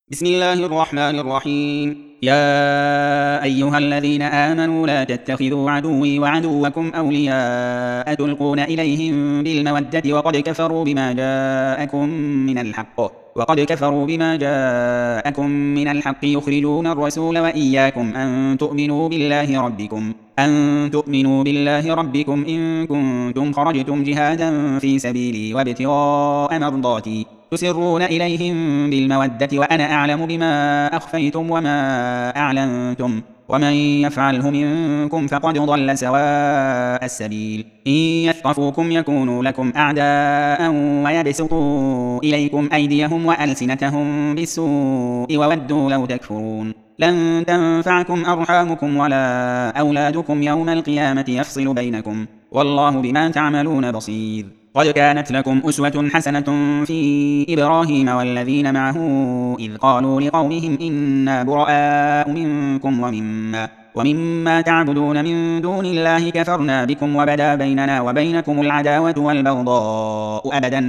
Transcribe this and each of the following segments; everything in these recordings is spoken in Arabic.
بسم الله الرحمن الرحيم. يا أيها الذين آمنوا لا تتخذوا عدوي وعدوكم أولياء تلقون إليهم بالمودة وقد كفروا بما جاءكم من الحق يخرجون الرسول وإياكم أن تؤمنوا بالله ربكم إن كنتم خرجتم جهادا في سبيلي وابتغاء مرضاتي تسرون إليهم بالمودة وأنا أعلم بما أخفيتم وما أعلنتم ومن يفعله منكم فقد ضل سواء السبيل. إن يثقفوكم يكونوا لكم أعداء ويبسطوا إليكم أيديهم وألسنتهم بالسوء وودوا لو تكفرون. لن تنفعكم أرحامكم ولا أولادكم يوم القيامة يفصل بينكم والله بما تعملون بصير. قد كانت لكم أسوة حسنة في إبراهيم والذين معه إذ قالوا لقومهم إنا براء منكم ومما تعبدون من دون الله كفرنا بكم وبدا بيننا وبينكم العداوة والبغضاء أبدا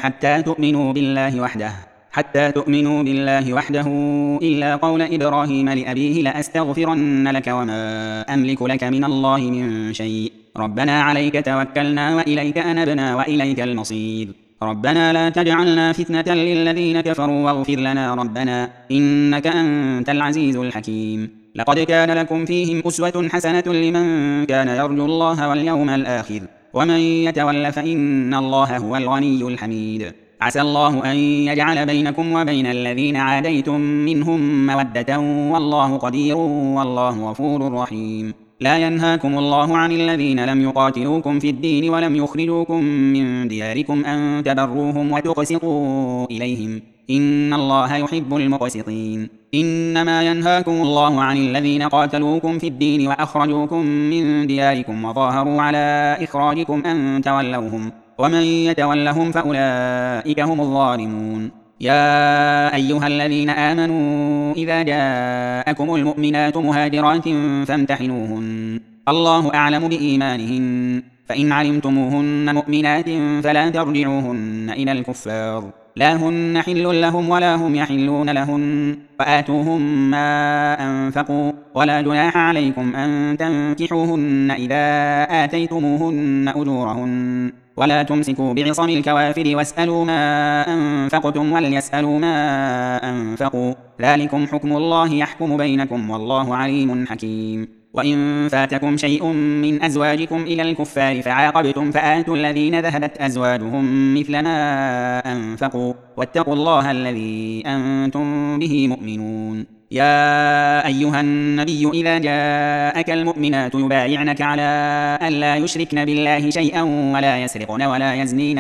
حتى تؤمنوا بالله وحده إلا قول إبراهيم لأبيه لأستغفرن لك وما أملك لك من الله من شيء ربنا عليك توكلنا وإليك أنبنا وإليك المصير. ربنا لا تجعلنا فتنة للذين كفروا واغفر لنا ربنا إنك أنت العزيز الحكيم. لقد كان لكم فيهم أسوة حسنة لمن كان يرجو الله واليوم الآخر ومن يتول فإن الله هو الغني الحميد. عسى الله أن يجعل بينكم وبين الذين عاديتم منهم مودة والله قدير والله غفور رحيم. لا ينهاكم الله عن الذين لم يقاتلوكم في الدين ولم يخرجوكم من دياركم أن تبروهم وتقسطوا إليهم إن الله يحب المقسطين. إنما ينهاكم الله عن الذين قاتلوكم في الدين وأخرجوكم من دياركم وظاهروا على إخراجكم أن تولوهم ومن يتولهم فأولئك هم الظالمون. يا أيها الذين آمنوا إذا جاءكم المؤمنات مهاجرات فامتحنوهن الله أعلم بإيمانهن فإن علمتموهن مؤمنات فلا ترجعوهن إلى الكفار لا هن حل لهم ولا هم يحلون لهن وآتوهم ما أنفقوا ولا جناح عليكم أن تنكحوهن إذا آتيتموهن أجورهن ولا تمسكوا بعصم الكوافر واسألوا ما أنفقتم وليسألوا ما أنفقوا ذلكم حكم الله يحكم بينكم والله عليم حكيم. وإن فاتكم شيء من أزواجكم إلى الكفار فعاقبتم فآتوا الذين ذهبت أزواجهم مثل ما أنفقوا واتقوا الله الذي أنتم به مؤمنون. يا أيها النبي إذا جاءك المؤمنات يبايعنك على أن لا يشركن بالله شيئا ولا يسرقن ولا يزنين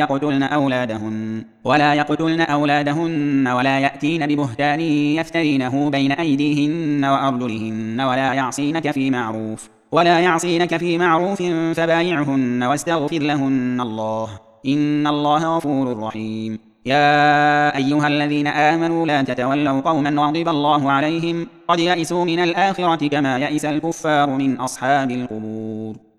ولا يقتلن أولادهن ولا يأتين ببهتان يفترينه بين أيديهن وأرجلهن ولا يعصينك في معروف فبايعهن واستغفر لهن الله إن الله غفور رحيم. يا أيها الذين آمنوا لا تتولوا قوما غضب الله عليهم قد يئسوا من الآخرة كما يئس الكفار من أصحاب القبور.